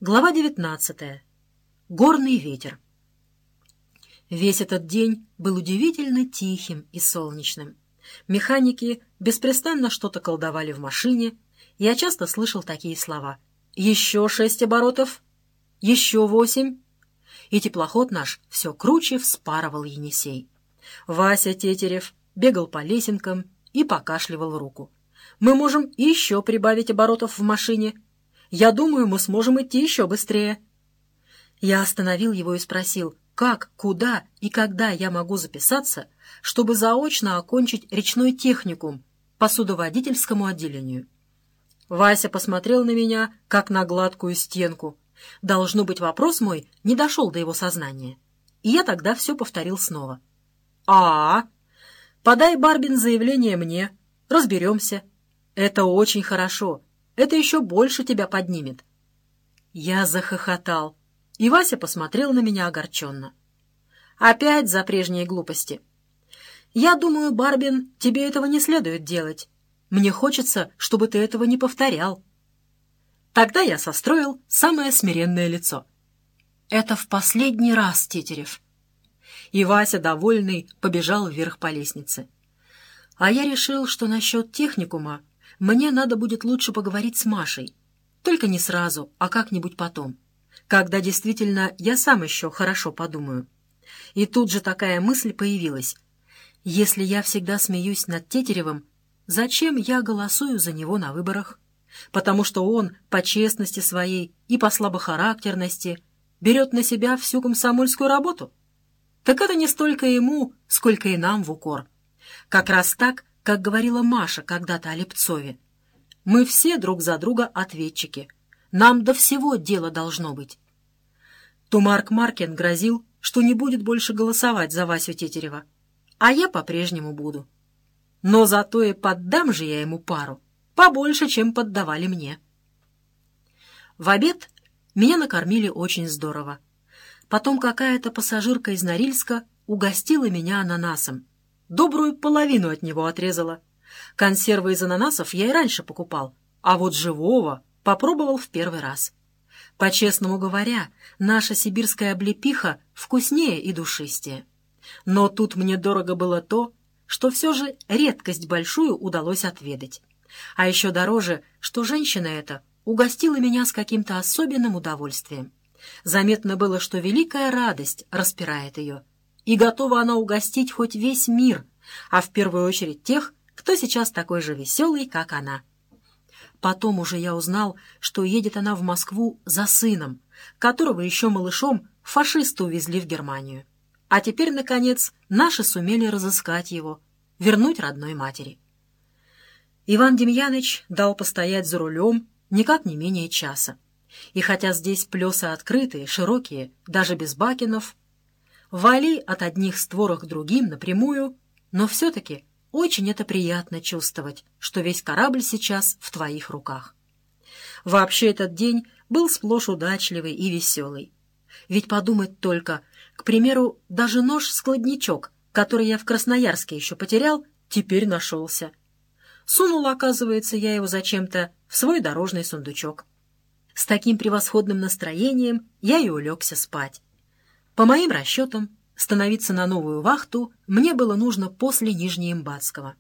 Глава 19. Горный ветер. Весь этот день был удивительно тихим и солнечным. Механики беспрестанно что-то колдовали в машине. Я часто слышал такие слова: «Еще 6 оборотов», «Еще 8». И теплоход наш все круче вспарывал Енисей. Вася Тетерев бегал по лесенкам и покашливал руку. «Мы можем еще прибавить оборотов в машине. Я думаю, мы сможем идти еще быстрее». Я остановил его и спросил, как, куда и когда я могу записаться, чтобы заочно окончить речной техникум по судоводительскому отделению. Вася посмотрел на меня, как на гладкую стенку. Должно быть, вопрос мой не дошел до его сознания. И я тогда все повторил снова. Подай, Барбин, заявление мне. Разберемся. Это очень хорошо. Это еще больше тебя поднимет». Я захохотал, и Вася посмотрел на меня огорченно. «Опять за прежние глупости. Я думаю, Барбин, тебе этого не следует делать. Мне хочется, чтобы ты этого не повторял». Тогда я состроил самое смиренное лицо. «Это в последний раз, Тетерев». И Вася, довольный, побежал вверх по лестнице. А я решил, что насчет техникума мне надо будет лучше поговорить с Машей. Только не сразу, а как-нибудь потом, когда действительно я сам еще хорошо подумаю. И тут же такая мысль появилась. Если я всегда смеюсь над Тетеревым, зачем я голосую за него на выборах? Потому что он по честности своей и по слабохарактерности берет на себя всю комсомольскую работу. Так это не столько ему, сколько и нам в укор. Как раз так, как говорила Маша когда-то о Лепцове. Мы все друг за друга ответчики. Нам до всего дело должно быть. Тумарк Маркин грозил, что не будет больше голосовать за Васю Тетерева. А я по-прежнему буду. Но зато и поддам же я ему пару. Побольше, чем поддавали мне. В обед меня накормили очень здорово. Потом какая-то пассажирка из Норильска угостила меня ананасом. Добрую половину от него отрезала. Консервы из ананасов я и раньше покупал, а вот живого попробовал в первый раз. По-честному говоря, наша сибирская облепиха вкуснее и душистее. Но тут мне дорого было то, что все же редкость большую удалось отведать. А еще дороже, что женщина эта угостила меня с каким-то особенным удовольствием. Заметно было, что великая радость распирает ее. И готова она угостить хоть весь мир, а в первую очередь тех, кто сейчас такой же веселый, как она. Потом уже я узнал, что едет она в Москву за сыном, которого еще малышом фашисты увезли в Германию. А теперь, наконец, наши сумели разыскать его, вернуть родной матери. Иван Демьяныч дал постоять за рулем никак не менее часа. И хотя здесь плесы открытые, широкие, даже без бакенов, вали от одних створок к другим напрямую, но все-таки очень это приятно чувствовать, что весь корабль сейчас в твоих руках. Вообще этот день был сплошь удачливый и веселый. Ведь подумать только, к примеру, даже нож-складничок, который я в Красноярске еще потерял, теперь нашелся. Сунул, оказывается, я его зачем-то в свой дорожный сундучок. С таким превосходным настроением я и улегся спать. По моим расчетам, становиться на новую вахту мне было нужно после Нижнеимбатского.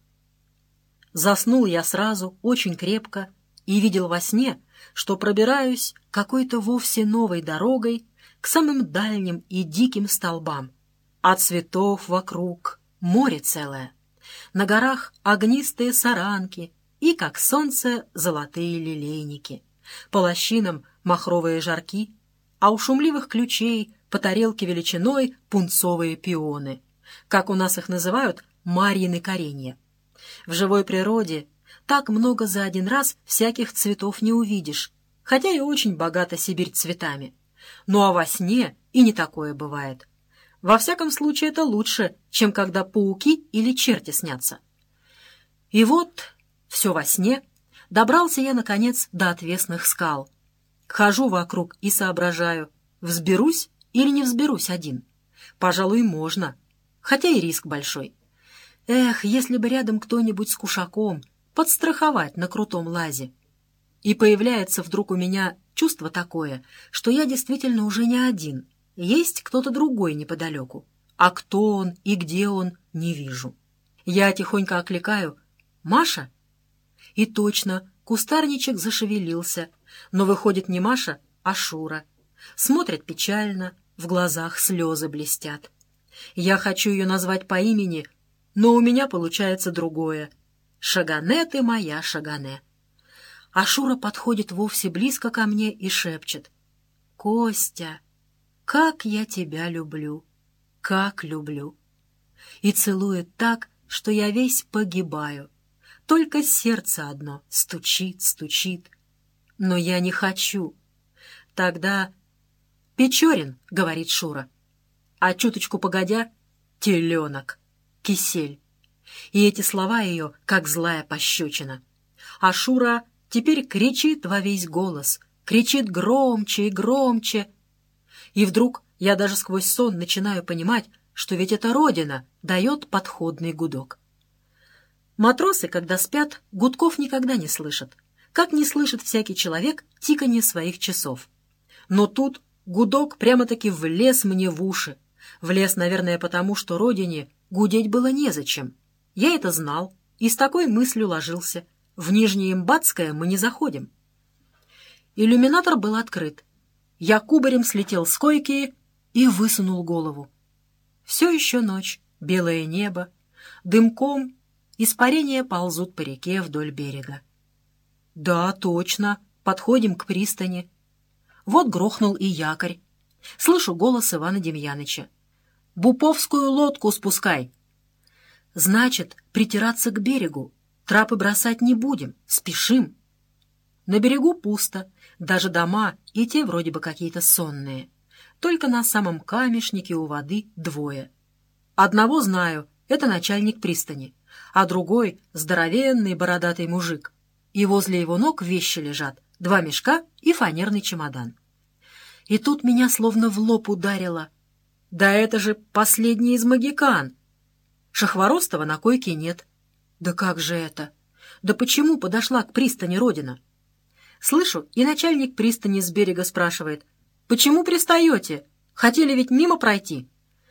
Заснул я сразу, очень крепко, и видел во сне, что пробираюсь какой-то вовсе новой дорогой к самым дальним и диким столбам. А цветов вокруг море целое. На горах огнистые саранки и, как солнце, золотые лилейники. По лощинам махровые жарки, а у шумливых ключей по тарелке величиной пунцовые пионы. Как у нас их называют, Марьины коренья. В живой природе так много за один раз всяких цветов не увидишь, хотя и очень богата Сибирь цветами. Ну а во сне и не такое бывает. Во всяком случае это лучше, чем когда пауки или черти снятся. И вот, все во сне, добрался я, наконец, до отвесных скал. Хожу вокруг и соображаю, взберусь или не взберусь один. Пожалуй, можно, хотя и риск большой. Эх, если бы рядом кто-нибудь с кушаком подстраховать на крутом лазе. И появляется вдруг у меня чувство такое, что я действительно уже не один. Есть кто-то другой неподалеку. А кто он и где он, не вижу. Я тихонько окликаю: «Маша?» И точно, кустарничек зашевелился, но выходит не Маша, а Шура. Смотрит печально, в глазах слезы блестят. Я хочу ее назвать по имени, но у меня получается другое. «Шагане ты моя, Шагане». А Шура подходит вовсе близко ко мне и шепчет: «Костя, как я тебя люблю, как люблю!» И целует так, что я весь погибаю. Только сердце одно стучит, стучит. Но я не хочу. Тогда: «Печорин», — говорит Шура. А чуточку погодя: «Теленок», «Кисель». И эти слова ее, как злая пощечина. А Шура теперь кричит во весь голос, кричит громче и громче. И вдруг я даже сквозь сон начинаю понимать, что ведь это Родина дает подходный гудок. Матросы, когда спят, гудков никогда не слышат, как не слышит всякий человек тиканье своих часов. Но тут гудок прямо-таки влез мне в уши. Влез, наверное, потому, что Родине гудеть было незачем. Я это знал и с такой мыслью ложился. В Нижнеимбатское мы не заходим. Иллюминатор был открыт. Я кубарем слетел с койки и высунул голову. Все еще ночь, белое небо, дымком испарения ползут по реке вдоль берега. Да, точно, подходим к пристани. Вот грохнул и якорь. Слышу голос Ивана Демьяныча: «Буповскую лодку спускай!» Значит, притираться к берегу, трапы бросать не будем, спешим. На берегу пусто, даже дома и те вроде бы какие-то сонные. Только на самом камешнике у воды двое. Одного знаю, это начальник пристани, а другой — здоровенный бородатый мужик. И возле его ног вещи лежат, 2 мешка и фанерный чемодан. И тут меня словно в лоб ударило. Да это же последний из могикан! Шахворостова на койке нет. Да как же это? Да почему подошла к пристани Родина? Слышу, и начальник пристани с берега спрашивает: «Почему пристаете? Хотели ведь мимо пройти?»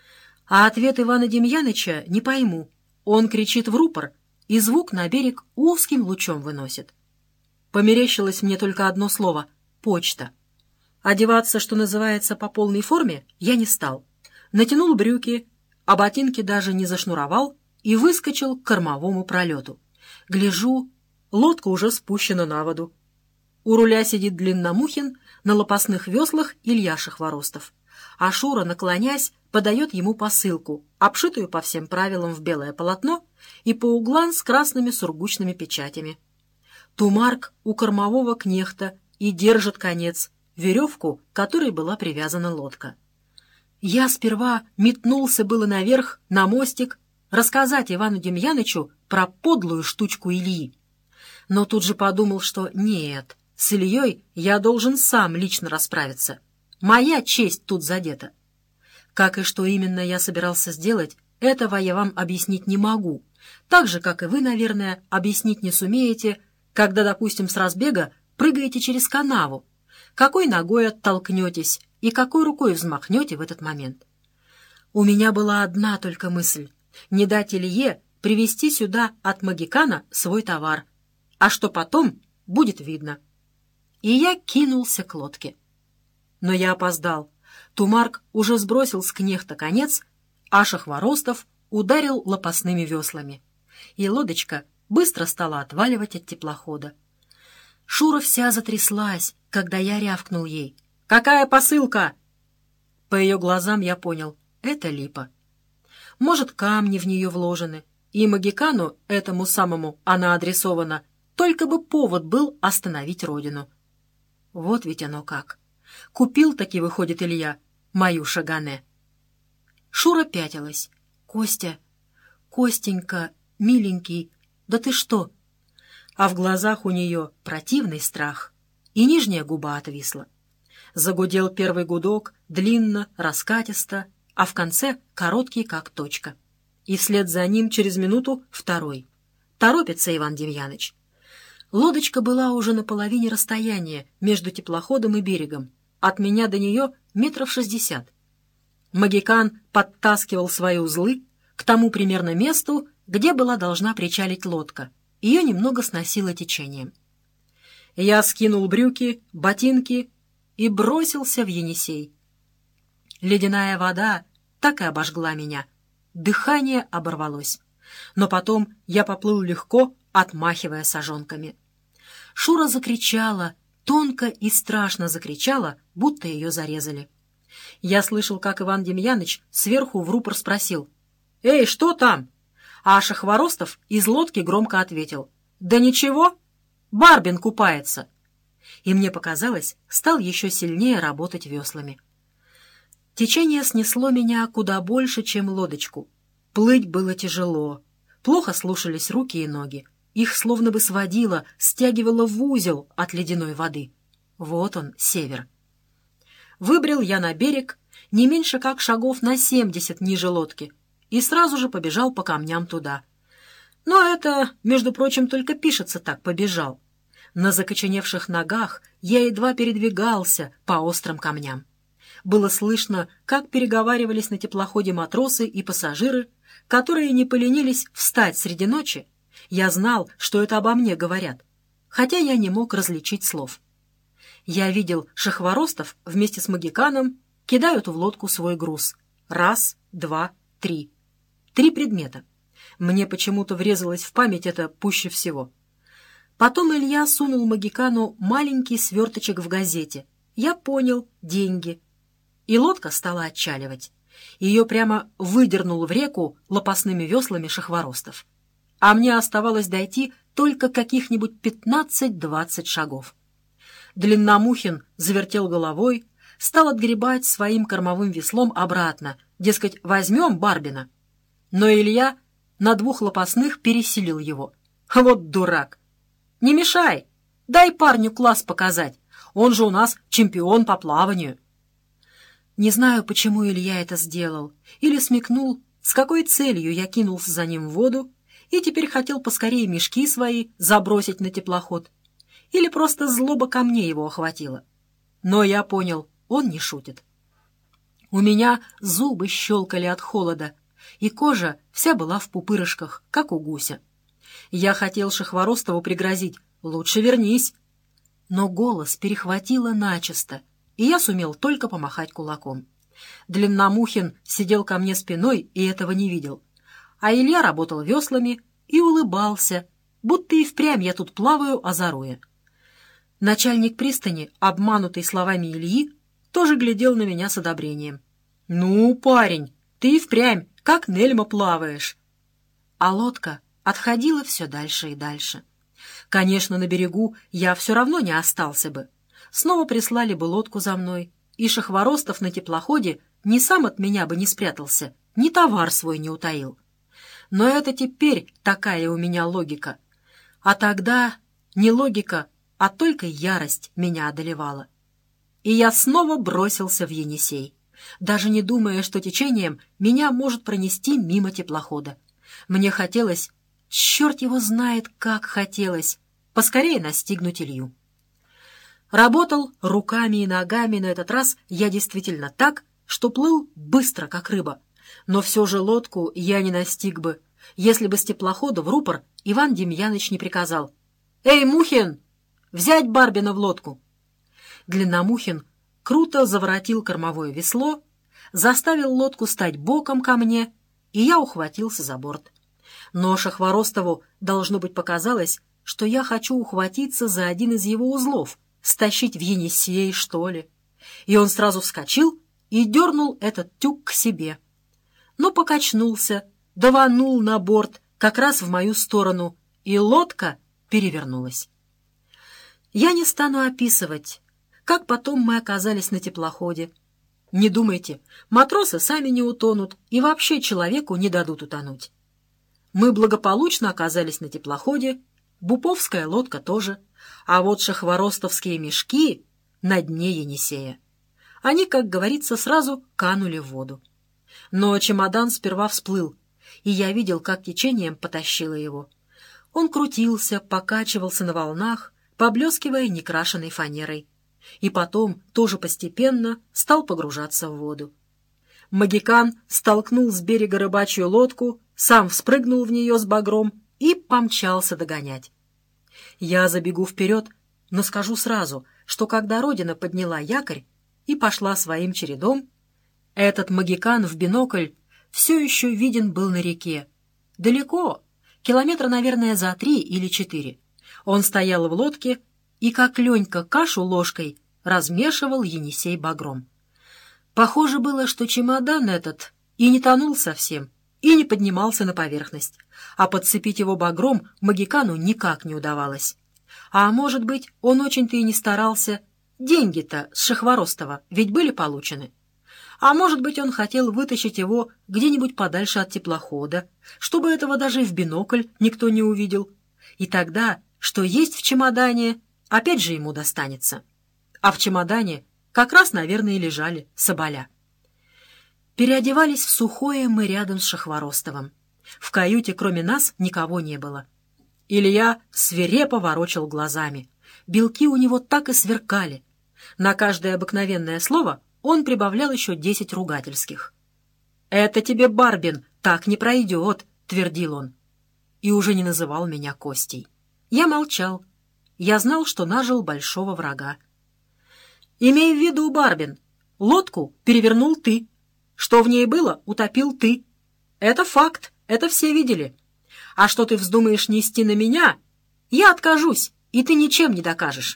А ответ Ивана Демьяныча не пойму. Он кричит в рупор, и звук на берег узким лучом выносит. Померещилось мне только одно слово — почта. Одеваться, что называется, по полной форме я не стал. Натянул брюки, а ботинки даже не зашнуровал и выскочил к кормовому пролету. Гляжу, лодка уже спущена на воду. У руля сидит Длинномухин, на лопастных веслах Илья Шахворостов. А Шура, наклонясь, подает ему посылку, обшитую по всем правилам в белое полотно и по углам с красными сургучными печатями. Тумарк у кормового кнехта и держит конец, веревку, к которой была привязана лодка. Я сперва метнулся было наверх, на мостик, рассказать Ивану Демьянычу про подлую штучку Ильи. Но тут же подумал, что нет, с Ильей я должен сам лично расправиться. Моя честь тут задета. Как и что именно я собирался сделать, этого я вам объяснить не могу. Так же, как и вы, наверное, объяснить не сумеете, когда, допустим, с разбега прыгаете через канаву, какой ногой оттолкнетесь и какой рукой взмахнете в этот момент. У меня была одна только мысль — не дать Илье привезти сюда от Могикана свой товар, а что потом, будет видно. И я кинулся к лодке. Но я опоздал. Тумарк уже сбросил с кнехта конец, а Шахворостов ударил лопастными веслами. И лодочка быстро стала отваливать от теплохода. Шура вся затряслась, когда я рявкнул ей: «Какая посылка?» По ее глазам я понял — это липа. Может, камни в нее вложены, и Могикану, этому самому, она адресована, только бы повод был остановить Родину. Вот ведь оно как. Купил-таки, выходит, Илья мою Шагане. Шура пятилась. «Костя, Костенька, миленький, да ты что?» А в глазах у нее противный страх, и нижняя губа отвисла. Загудел первый гудок, длинно, раскатисто, а в конце короткий, как точка. И вслед за ним через минуту второй. Торопится Иван Демьяныч. Лодочка была уже на половине расстояния между теплоходом и берегом. От меня до нее 60 метров. Магикан подтаскивал свои узлы к тому примерно месту, где была должна причалить лодка. Ее немного сносило течением. Я скинул брюки, ботинки и бросился в Енисей. Ледяная вода так и обожгла меня. Дыхание оборвалось. Но потом я поплыл легко, отмахивая сажонками. Шура закричала, тонко и страшно закричала, будто ее зарезали. Я слышал, как Иван Демьяныч сверху в рупор спросил: «Эй, что там?» А Шахворостов из лодки громко ответил: «Да ничего, Барбин купается». И мне показалось, стал еще сильнее работать веслами. Течение снесло меня куда больше, чем лодочку. Плыть было тяжело. Плохо слушались руки и ноги. Их словно бы сводило, стягивало в узел от ледяной воды. Вот он, север. Выбрел я на берег не меньше как шагов на 70 ниже лодки и сразу же побежал по камням туда. Но это, между прочим, только пишется так «побежал». На закоченевших ногах я едва передвигался по острым камням. Было слышно, как переговаривались на теплоходе матросы и пассажиры, которые не поленились встать среди ночи. Я знал, что это обо мне говорят, хотя я не мог различить слов. Я видел, Шахворостов вместе с Магиканом кидают в лодку свой груз. 1, 2, 3. 3 предмета. Мне почему-то врезалось в память это пуще всего. Потом Илья сунул Магикану маленький сверточек в газете. Я понял — деньги. И лодка стала отчаливать. Ее прямо выдернул в реку лопастными веслами Шахворостов. А мне оставалось дойти только каких-нибудь 15-20 шагов. Длинномухин завертел головой, стал отгребать своим кормовым веслом обратно, дескать, возьмем Барбина. Но Илья на 2 лопастных переселил его. Вот дурак! Не мешай! Дай парню класс показать. Он же у нас чемпион по плаванию. Не знаю, почему Илья это сделал, или смекнул, с какой целью я кинулся за ним в воду и теперь хотел поскорее мешки свои забросить на теплоход, или просто злоба ко мне его охватила. Но я понял, он не шутит. У меня зубы щелкали от холода, и кожа вся была в пупырышках, как у гуся. Я хотел Шахворостову пригрозить: «Лучше вернись». Но голос перехватило начисто, и я сумел только помахать кулаком. Длинномухин сидел ко мне спиной и этого не видел. А Илья работал веслами и улыбался, будто и впрямь я тут плаваю, озоруя. Начальник пристани, обманутый словами Ильи, тоже глядел на меня с одобрением. «Ну, парень, ты и впрямь, как Нельма, плаваешь». А лодка отходила все дальше и дальше. Конечно, на берегу я все равно не остался бы. Снова прислали бы лодку за мной, и Шахворостов на теплоходе ни сам от меня бы не спрятался, ни товар свой не утаил. Но это теперь такая у меня логика. А тогда не логика, а только ярость меня одолевала. И я снова бросился в Енисей, даже не думая, что течением меня может пронести мимо теплохода. Мне хотелось, черт его знает, как хотелось, поскорее настигнуть Илью. Работал руками и ногами на этот раз я действительно так, что плыл быстро, как рыба. Но все же лодку я не настиг бы, если бы с теплохода в рупор Иван Демьяныч не приказал: «Эй, Мухин, взять Барбина в лодку!» Длинномухин круто заворотил кормовое весло, заставил лодку стать боком ко мне, и я ухватился за борт. Но Шахворостову, должно быть, показалось, что я хочу ухватиться за один из его узлов, стащить в Енисей, что ли. И он сразу вскочил и дернул этот тюк к себе. Но покачнулся, даванул на борт как раз в мою сторону, и лодка перевернулась. Я не стану описывать, как потом мы оказались на теплоходе. Не думайте, матросы сами не утонут и вообще человеку не дадут утонуть. Мы благополучно оказались на теплоходе, буповская лодка тоже, а вот шахворостовские мешки на дне Енисея. Они, как говорится, сразу канули в воду. Но чемодан сперва всплыл, и я видел, как течением потащило его. Он крутился, покачивался на волнах, поблескивая некрашенной фанерой. И потом, тоже постепенно, стал погружаться в воду. Могикан столкнул с берега рыбачью лодку, сам вспрыгнул в нее с багром и помчался догонять. Я забегу вперед, но скажу сразу, что когда Родина подняла якорь и пошла своим чередом, этот Могикан в бинокль все еще виден был на реке. Далеко, километра, наверное, за 3 или 4. Он стоял в лодке и, как Ленька кашу ложкой, размешивал Енисей багром. Похоже было, что чемодан этот и не тонул совсем, и не поднимался на поверхность, а подцепить его багром Могикану никак не удавалось. А может быть, он очень-то и не старался. Деньги-то с Шахворостова ведь были получены. А может быть, он хотел вытащить его где-нибудь подальше от теплохода, чтобы этого даже в бинокль никто не увидел. И тогда, что есть в чемодане, опять же ему достанется. А в чемодане как раз, наверное, и лежали соболя. Переодевались в сухое мы рядом с Шахворостовым. В каюте кроме нас никого не было. Илья свирепо ворочал глазами. Белки у него так и сверкали. На каждое обыкновенное слово он прибавлял еще 10 ругательских. «Это тебе, Барбин, так не пройдет», — твердил он. И уже не называл меня Костей. Я молчал. Я знал, что нажил большого врага. «Имей в виду, Барбин, лодку перевернул ты. Что в ней было, утопил ты. Это факт, это все видели. А что ты вздумаешь нести на меня, я откажусь, и ты ничем не докажешь.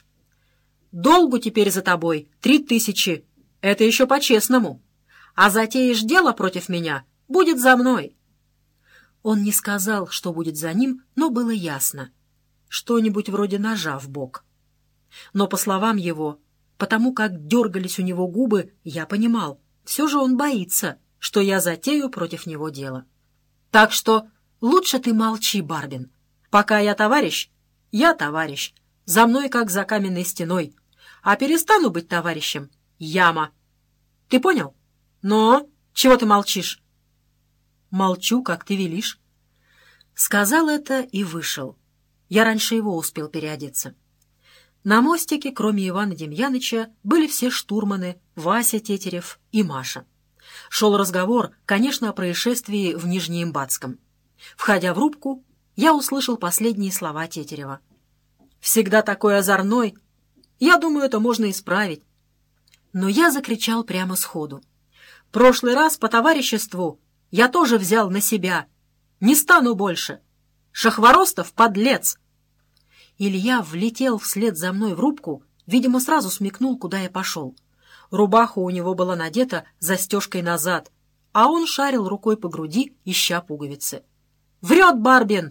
Долгу теперь за тобой 3000, это еще по-честному. А затеешь дело против меня, будет за мной». Он не сказал, что будет за ним, но было ясно. Что-нибудь вроде ножа в бок. Но, по словам его, потому как дергались у него губы, я понимал, все же он боится, что я затею против него дело. Так что лучше ты молчи, Барбин. Пока я товарищ, за мной как за каменной стеной. А перестану быть товарищем — яма. Ты понял? Но чего ты молчишь? Молчу, как ты велишь. Сказал это и вышел. Я раньше его успел переодеться. На мостике, кроме Ивана Демьяныча, были все штурманы, Вася Тетерев и Маша. Шел разговор, конечно, о происшествии в Нижнеимбатском. Входя в рубку, я услышал последние слова Тетерева. «Всегда такой озорной. Я думаю, это можно исправить». Но я закричал прямо сходу. «Прошлый раз по товариществу я тоже взял на себя. Не стану больше. Шахворостов — подлец!» Илья влетел вслед за мной в рубку, видимо, сразу смекнул, куда я пошел. Рубаха у него была надета застежкой назад, а он шарил рукой по груди, ища пуговицы. «Врет Барбин!»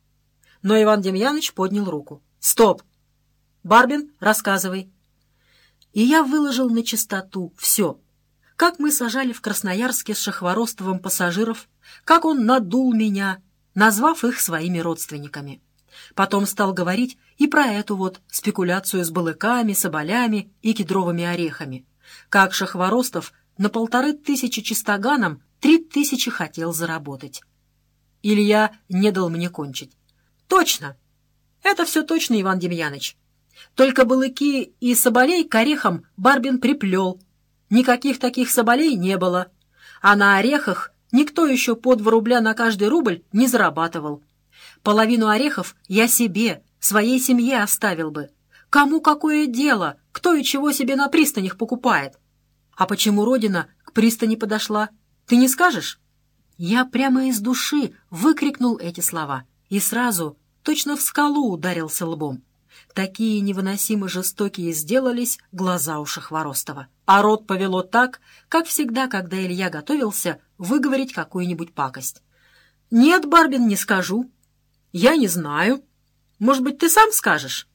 Но Иван Демьяныч поднял руку. «Стоп! Барбин, рассказывай!» И я выложил на чистоту все. Как мы сажали в Красноярске с Шахворостовым пассажиров, как он надул меня, назвав их своими родственниками. Потом стал говорить и про эту вот спекуляцию с балыками, соболями и кедровыми орехами. Как Шахворостов на 1500 чистоганом 3000 хотел заработать. Илья не дал мне кончить. «Точно! Это все точно, Иван Демьяныч. Только балыки и соболей к орехам Барбин приплел. Никаких таких соболей не было. А на орехах никто еще по 2 рубля на каждый рубль не зарабатывал. Половину орехов я себе, своей семье оставил бы. Кому какое дело, кто и чего себе на пристанях покупает? А почему Родина к пристани подошла, ты не скажешь?» Я прямо из души выкрикнул эти слова и сразу точно в скалу ударился лбом. Такие невыносимо жестокие сделались глаза у Шахворостова. А рот повело так, как всегда, когда Илья готовился выговорить какую-нибудь пакость. «Нет, Барбин, не скажу. Я не знаю. Может быть, ты сам скажешь?»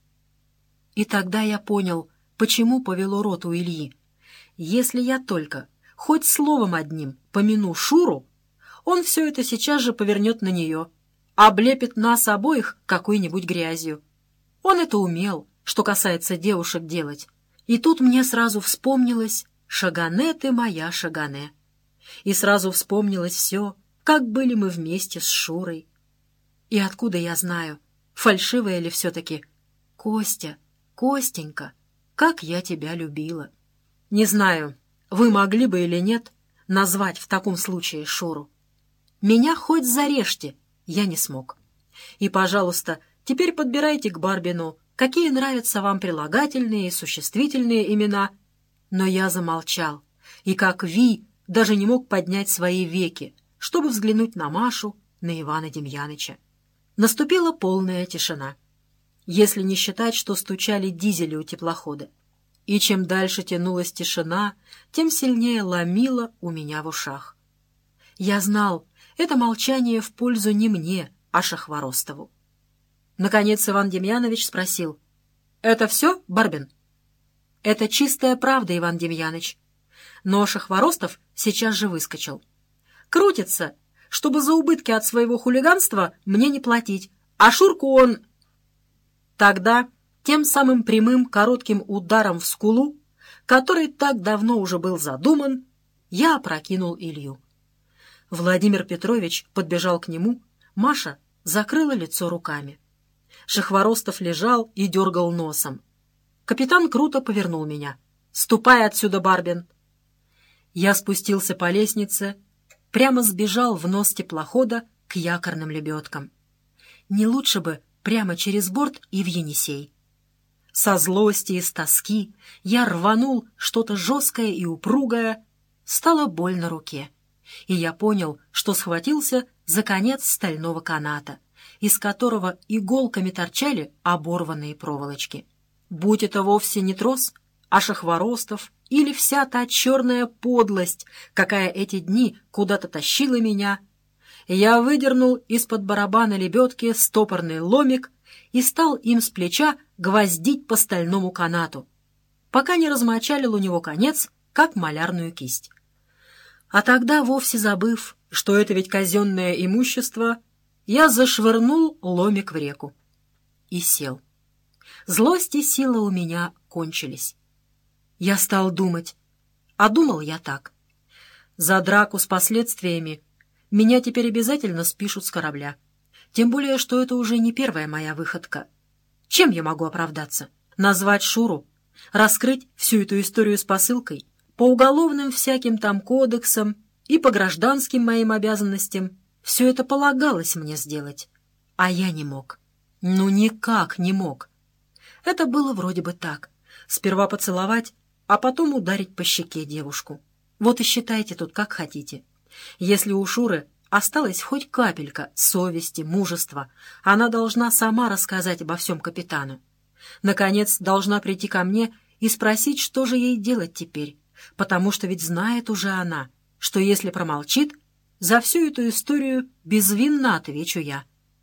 И тогда я понял, почему повело рот у Ильи. Если я только хоть словом одним помяну Шуру, он все это сейчас же повернет на нее, облепит нас обоих какой-нибудь грязью. Он это умел, что касается девушек, делать. И тут мне сразу вспомнилось «Шагане ты моя, Шагане». И сразу вспомнилось все, как были мы вместе с Шурой. И откуда я знаю, Фальшивая ли все-таки? Костя, Костенька, как я тебя любила. Не знаю, вы могли бы или нет назвать в таком случае Шуру. Меня хоть зарежьте, я не смог. И, пожалуйста, теперь подбирайте к Барбину, какие нравятся вам прилагательные и существительные имена. Но я замолчал, и как Ви даже не мог поднять свои веки, чтобы взглянуть на Машу, на Ивана Демьяныча. Наступила полная тишина, если не считать, что стучали дизели у теплохода. И чем дальше тянулась тишина, тем сильнее ломило у меня в ушах. Я знал, это молчание в пользу не мне, а Шахворостову. Наконец Иван Демьянович спросил: «Это все, Барбин?» «Это чистая правда, Иван Демьяныч». Но Шахворостов сейчас же выскочил. «Крутится, чтобы за убытки от своего хулиганства мне не платить, а Шурку он...» Тогда тем самым прямым коротким ударом в скулу, который так давно уже был задуман, я опрокинул Илью. Владимир Петрович подбежал к нему, Маша закрыла лицо руками. Шахворостов лежал и дергал носом. Капитан круто повернул меня. «Ступай отсюда, Барбин!» Я спустился по лестнице, прямо сбежал в нос теплохода к якорным лебедкам. Не лучше бы прямо через борт и в Енисей. Со злости и с тоски я рванул что-то жесткое и упругое, стало больно руке, и я понял, что схватился за конец стального каната, из которого иголками торчали оборванные проволочки. Будь это вовсе не трос, а Шахворостов или вся та черная подлость, какая эти дни куда-то тащила меня, я выдернул из-под барабана лебедки стопорный ломик и стал им с плеча гвоздить по стальному канату, пока не размочалил у него конец, как малярную кисть. А тогда, вовсе забыв, что это ведь казенное имущество, я зашвырнул ломик в реку и сел. Злость и сила у меня кончились. Я стал думать, а думал я так: за драку с последствиями меня теперь обязательно спишут с корабля. Тем более, что это уже не первая моя выходка. Чем я могу оправдаться? Назвать Шуру? Раскрыть всю эту историю с посылкой? По уголовным всяким там кодексам и по гражданским моим обязанностям все это полагалось мне сделать. А я не мог. Ну, никак не мог. Это было вроде бы так. Сперва поцеловать, а потом ударить по щеке девушку. Вот и считайте тут как хотите. Если у Шуры осталась хоть капелька совести, мужества, она должна сама рассказать обо всем капитану. Наконец, должна прийти ко мне и спросить, что же ей делать теперь, потому что ведь знает уже она, что если промолчит, за всю эту историю безвинно отвечу я.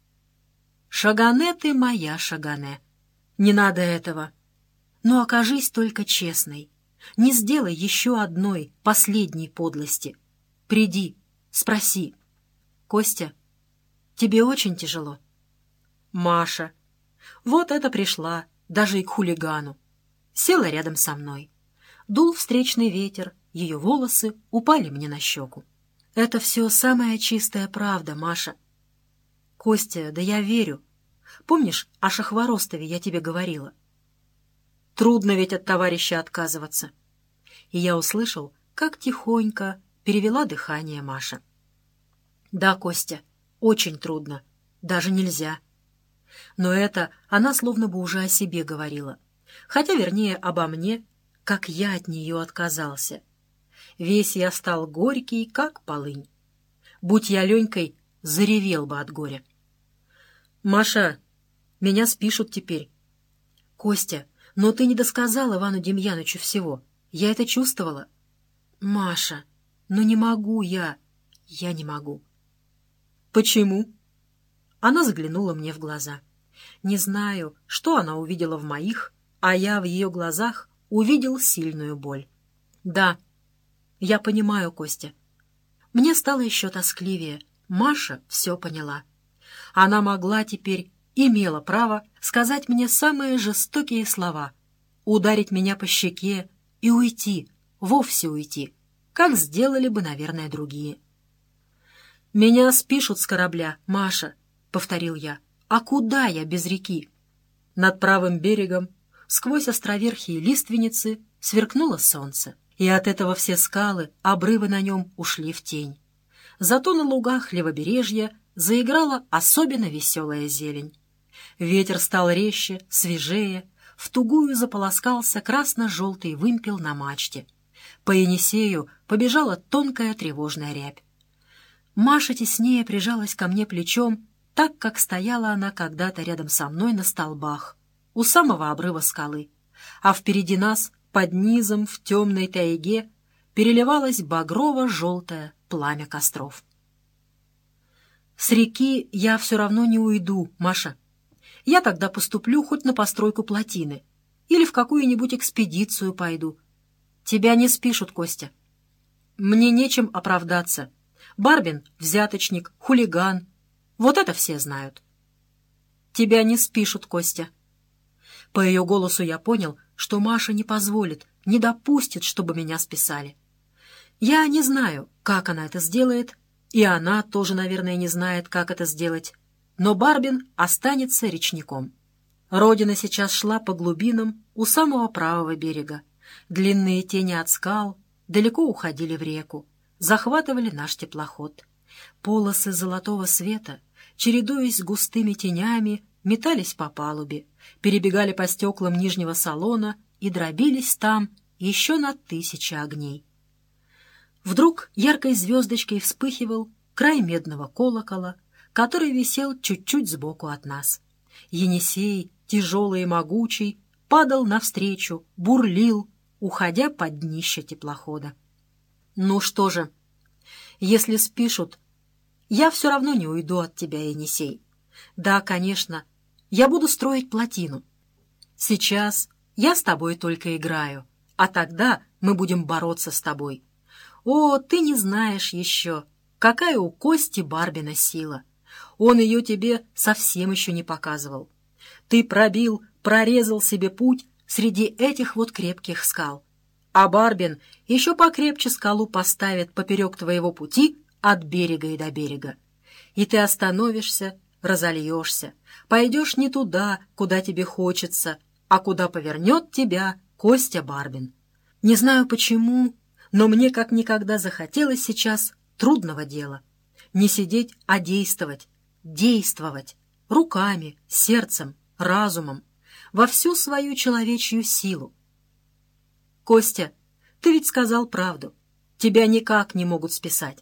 Шагане ты моя, Шагане. Не надо этого. Но окажись только честной. Не сделай еще одной, последней подлости. Приди, спроси. Костя, тебе очень тяжело? Маша. Вот это пришла, даже и к хулигану. Села рядом со мной. Дул встречный ветер, ее волосы упали мне на щеку. Это все самая чистая правда, Маша. Костя, да я верю. Помнишь, о Шахворостове я тебе говорила? Трудно ведь от товарища отказываться. И я услышал, как тихонько перевела дыхание Маша. Да, Костя, очень трудно, даже нельзя. Но это она словно бы уже о себе говорила, хотя, вернее, обо мне, как я от нее отказался. Весь я стал горький, как полынь. Будь я Ленькой, заревел бы от горя. Маша, меня спишут теперь. Костя, но ты не досказал Ивану Демьянычу всего. Я это чувствовала. Маша, ну не могу я не могу. Почему? Она заглянула мне в глаза. Не знаю, что она увидела в моих, а я в ее глазах увидел сильную боль. Да, я понимаю, Костя. Мне стало еще тоскливее. Маша все поняла. Она могла теперь, имела право сказать мне самые жестокие слова, ударить меня по щеке и уйти, вовсе уйти, как сделали бы, наверное, другие. «Меня спишут с корабля, Маша», — повторил я. А куда я без реки? Над правым берегом, сквозь островерхие лиственницы, сверкнуло солнце, и от этого все скалы, обрывы на нем ушли в тень. Зато на лугах левобережья заиграла особенно веселая зелень. Ветер стал резче, свежее, в тугую заполоскался красно-желтый вымпел на мачте. По Енисею побежала тонкая тревожная рябь. Маша теснее прижалась ко мне плечом, так, как стояла она когда-то рядом со мной на столбах, у самого обрыва скалы, а впереди нас, под низом, в темной тайге, переливалось багрово-желтое пламя костров. «С реки я все равно не уйду, Маша. Я тогда поступлю хоть на постройку плотины или в какую-нибудь экспедицию пойду. Тебя не спишут, Костя. Мне нечем оправдаться. Барбин — взяточник, хулиган. Вот это все знают. Тебя не спишут, Костя». По ее голосу я понял, что Маша не позволит, не допустит, чтобы меня списали. Я не знаю, как она это сделает, и она тоже, наверное, не знает, как это сделать. Но Барбин останется речником. Родина сейчас шла по глубинам у самого правого берега. Длинные тени от скал далеко уходили в реку, захватывали наш теплоход. Полосы золотого света, чередуясь с густыми тенями, метались по палубе, перебегали по стеклам нижнего салона и дробились там еще на 1000 огней. Вдруг яркой звездочкой вспыхивал край медного колокола, который висел чуть-чуть сбоку от нас. Енисей, тяжелый и могучий, падал навстречу, бурлил, уходя под днище теплохода. «Ну что же, если спишут, я все равно не уйду от тебя, Енисей. Да, конечно, я буду строить плотину. Сейчас я с тобой только играю, а тогда мы будем бороться с тобой. О, ты не знаешь еще, какая у Кости Барбина сила. Он ее тебе совсем еще не показывал. Ты прорезал себе путь среди этих вот крепких скал. А Барбин еще покрепче скалу поставит поперек твоего пути от берега и до берега. И ты остановишься, разольешься, пойдешь не туда, куда тебе хочется, а куда повернет тебя Костя Барбин. Не знаю почему, но мне как никогда захотелось сейчас трудного дела. Не сидеть, а действовать. Действовать. Руками, сердцем, разумом. Во всю свою человечью силу. Костя, ты ведь сказал правду. Тебя никак не могут списать.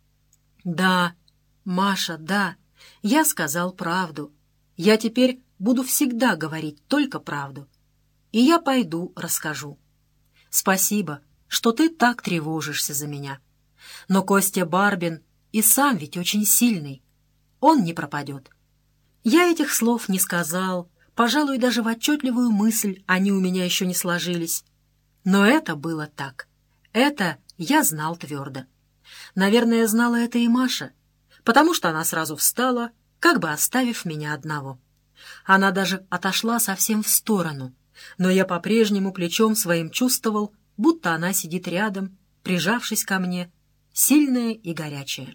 Да, Маша, да, я сказал правду. Я теперь буду всегда говорить только правду. И я пойду расскажу. Спасибо, что ты так тревожишься за меня. Но Костя Барбин и сам ведь очень сильный. Он не пропадет. Я этих слов не сказал, пожалуй, даже в отчетливую мысль они у меня еще не сложились. Но это было так. Это я знал твердо. Наверное, знала это и Маша, потому что она сразу встала, как бы оставив меня одного. Она даже отошла совсем в сторону, но я по-прежнему плечом своим чувствовал, будто она сидит рядом, прижавшись ко мне, сильная и горячая.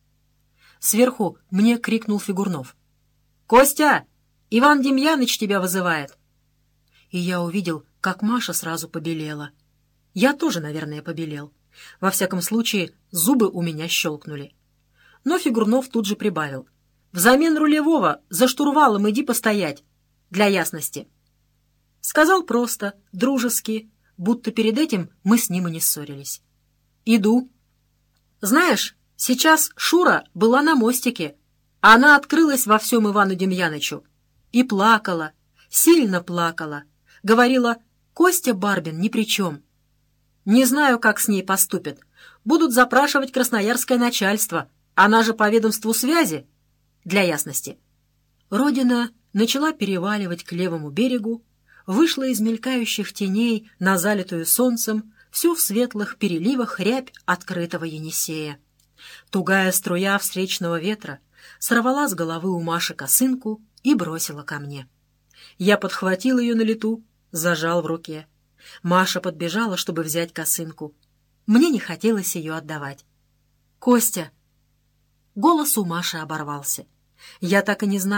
Сверху мне крикнул Фигурнов. «Костя! Иван Демьяныч тебя вызывает!» И я увидел, как Маша сразу побелела. Я тоже, наверное, побелел. Во всяком случае, зубы у меня щелкнули. Но Фигурнов тут же прибавил. «Взамен рулевого за штурвалом иди постоять, для ясности». Сказал просто, дружески, будто перед этим мы с ним и не ссорились. «Иду». «Знаешь, сейчас Шура была на мостике. Она открылась во всем Ивану Демьянычу. И плакала, сильно плакала. Говорила, Костя Барбин ни при чем. Не знаю, как с ней поступят. Будут запрашивать красноярское начальство. Она же по ведомству связи. Для ясности». Родина начала переваливать к левому берегу, вышла из мелькающих теней на залитую солнцем всю в светлых переливах рябь открытого Енисея. Тугая струя встречного ветра сорвала с головы у Маши косынку и бросила ко мне. Я подхватил ее на лету, зажал в руке. Маша подбежала, чтобы взять косынку. Мне не хотелось ее отдавать. «Костя!» Голос у Маши оборвался. Я так и не знаю,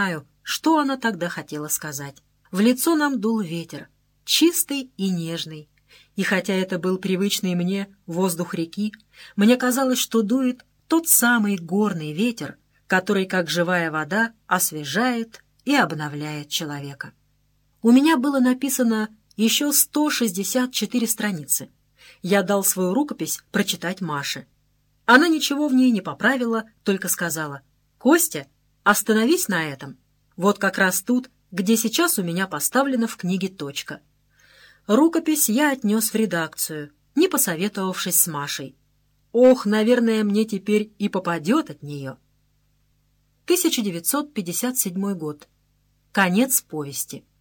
Что она тогда хотела сказать? В лицо нам дул ветер, чистый и нежный. И хотя это был привычный мне воздух реки, мне казалось, что дует тот самый горный ветер, который, как живая вода, освежает и обновляет человека. У меня было написано еще 164 страницы. Я дал свою рукопись прочитать Маше. Она ничего в ней не поправила, только сказала: «Костя, остановись на этом. Вот как раз тут, где сейчас у меня поставлена в книге точка». Рукопись я отнес в редакцию, не посоветовавшись с Машей. Ох, наверное, мне теперь и попадет от нее. 1957 год. Конец повести.